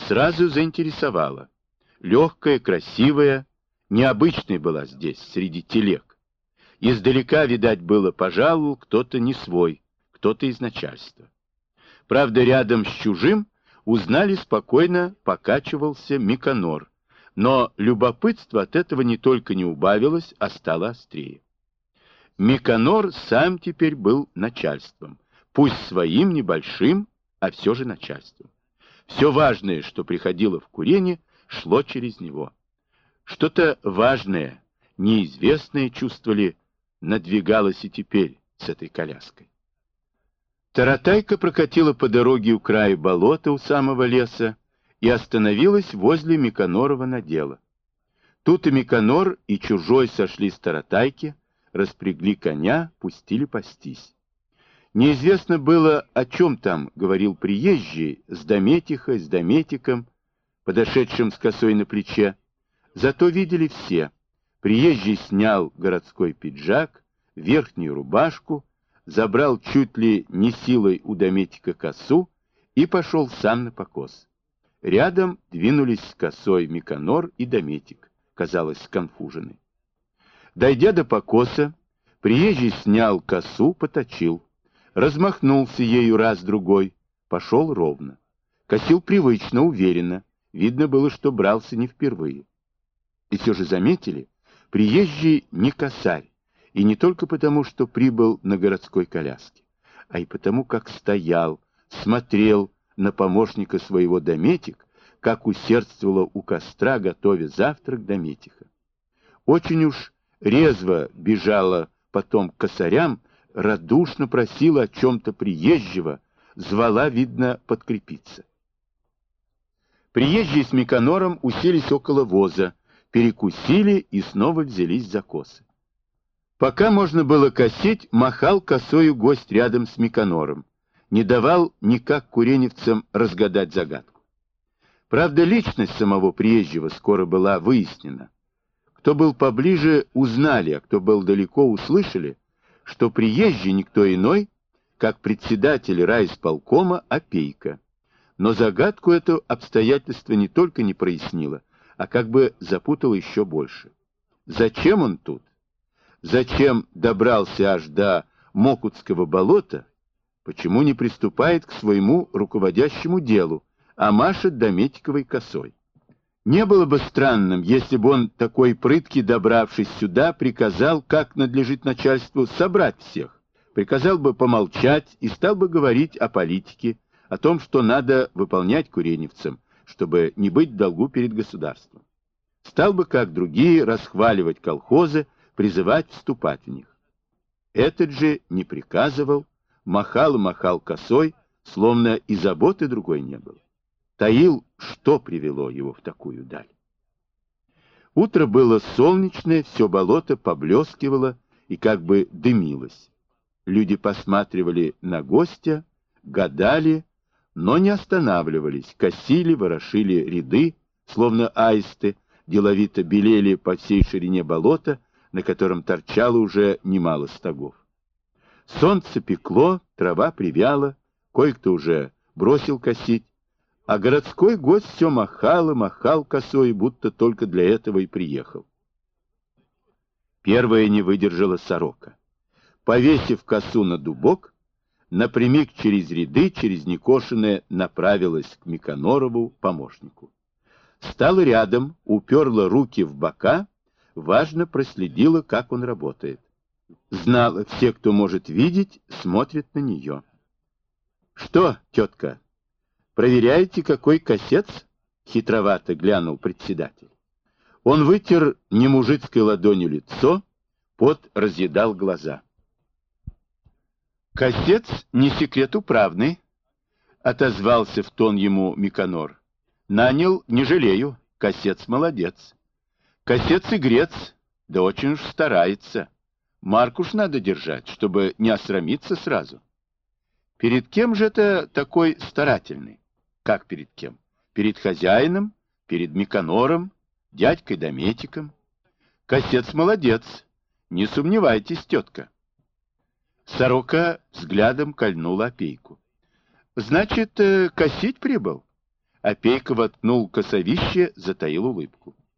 сразу заинтересовала. Легкая, красивая, необычной была здесь, среди телег. Издалека, видать, было, пожалуй, кто-то не свой, кто-то из начальства. Правда, рядом с чужим узнали спокойно покачивался Миконор, но любопытство от этого не только не убавилось, а стало острее. Миконор сам теперь был начальством, пусть своим небольшим, а все же начальством. Все важное, что приходило в курение, шло через него. Что-то важное, неизвестное, чувствовали, надвигалось и теперь с этой коляской. Таратайка прокатила по дороге у края болота у самого леса и остановилась возле Миконорова надела. Тут и Миконор, и чужой сошли с Таратайки, распрягли коня, пустили пастись. Неизвестно было, о чем там говорил приезжий с Дометихой, с Дометиком, подошедшим с косой на плече. Зато видели все. Приезжий снял городской пиджак, верхнюю рубашку, забрал чуть ли не силой у Дометика косу и пошел сам на покос. Рядом двинулись с косой Миконор и Дометик, казалось, сконфуженный. Дойдя до покоса, приезжий снял косу, поточил, размахнулся ею раз-другой, пошел ровно. Косил привычно, уверенно, видно было, что брался не впервые. И все же заметили, приезжий не косарь, и не только потому, что прибыл на городской коляске, а и потому, как стоял, смотрел на помощника своего Дометик, как усердствовала у костра, готовя завтрак Дометиха. Очень уж резво бежала потом к косарям, радушно просила о чем-то приезжего, звала, видно, подкрепиться. Приезжие с Миконором уселись около воза, перекусили и снова взялись за косы. Пока можно было косить, махал косою гость рядом с Миконором, не давал никак куреневцам разгадать загадку. Правда, личность самого приезжего скоро была выяснена. Кто был поближе, узнали, а кто был далеко, услышали, что приезжий никто иной, как председатель райисполкома Опейка. Но загадку эту обстоятельство не только не прояснило, а как бы запутало еще больше. Зачем он тут? Зачем добрался аж до Мокутского болота? Почему не приступает к своему руководящему делу, а машет Дометиковой косой? Не было бы странным, если бы он, такой прыткий, добравшись сюда, приказал, как надлежит начальству, собрать всех, приказал бы помолчать и стал бы говорить о политике, о том, что надо выполнять куреневцам, чтобы не быть в долгу перед государством. Стал бы, как другие, расхваливать колхозы, призывать вступать в них. Этот же не приказывал, махал и махал косой, словно и заботы другой не было. Таил, что привело его в такую даль. Утро было солнечное, все болото поблескивало и как бы дымилось. Люди посматривали на гостя, гадали, но не останавливались, косили, ворошили ряды, словно аисты, деловито белели по всей ширине болота, на котором торчало уже немало стогов. Солнце пекло, трава привяла, кое-кто уже бросил косить, а городской гость все махал и махал косой, будто только для этого и приехал. Первая не выдержала сорока. Повесив косу на дубок, напрямик через ряды, через некошенное, направилась к Миконорову помощнику. Стала рядом, уперла руки в бока, важно проследила, как он работает. Знала, все, кто может видеть, смотрят на нее. «Что, тетка, проверяете, какой косец?» — хитровато глянул председатель. Он вытер немужицкой ладонью лицо, пот разъедал глаза. «Косец не секрет управный», — отозвался в тон ему Миконор. «Нанял, не жалею, косец молодец. Косец игрец, да очень уж старается. Марку ж надо держать, чтобы не осрамиться сразу». «Перед кем же это такой старательный?» «Как перед кем? Перед хозяином, перед Миконором, дядькой Дометиком. Косец молодец, не сомневайтесь, тетка». Сорока взглядом кольнула Опейку. «Значит, косить прибыл? Опейка воткнул косовище, затаил улыбку.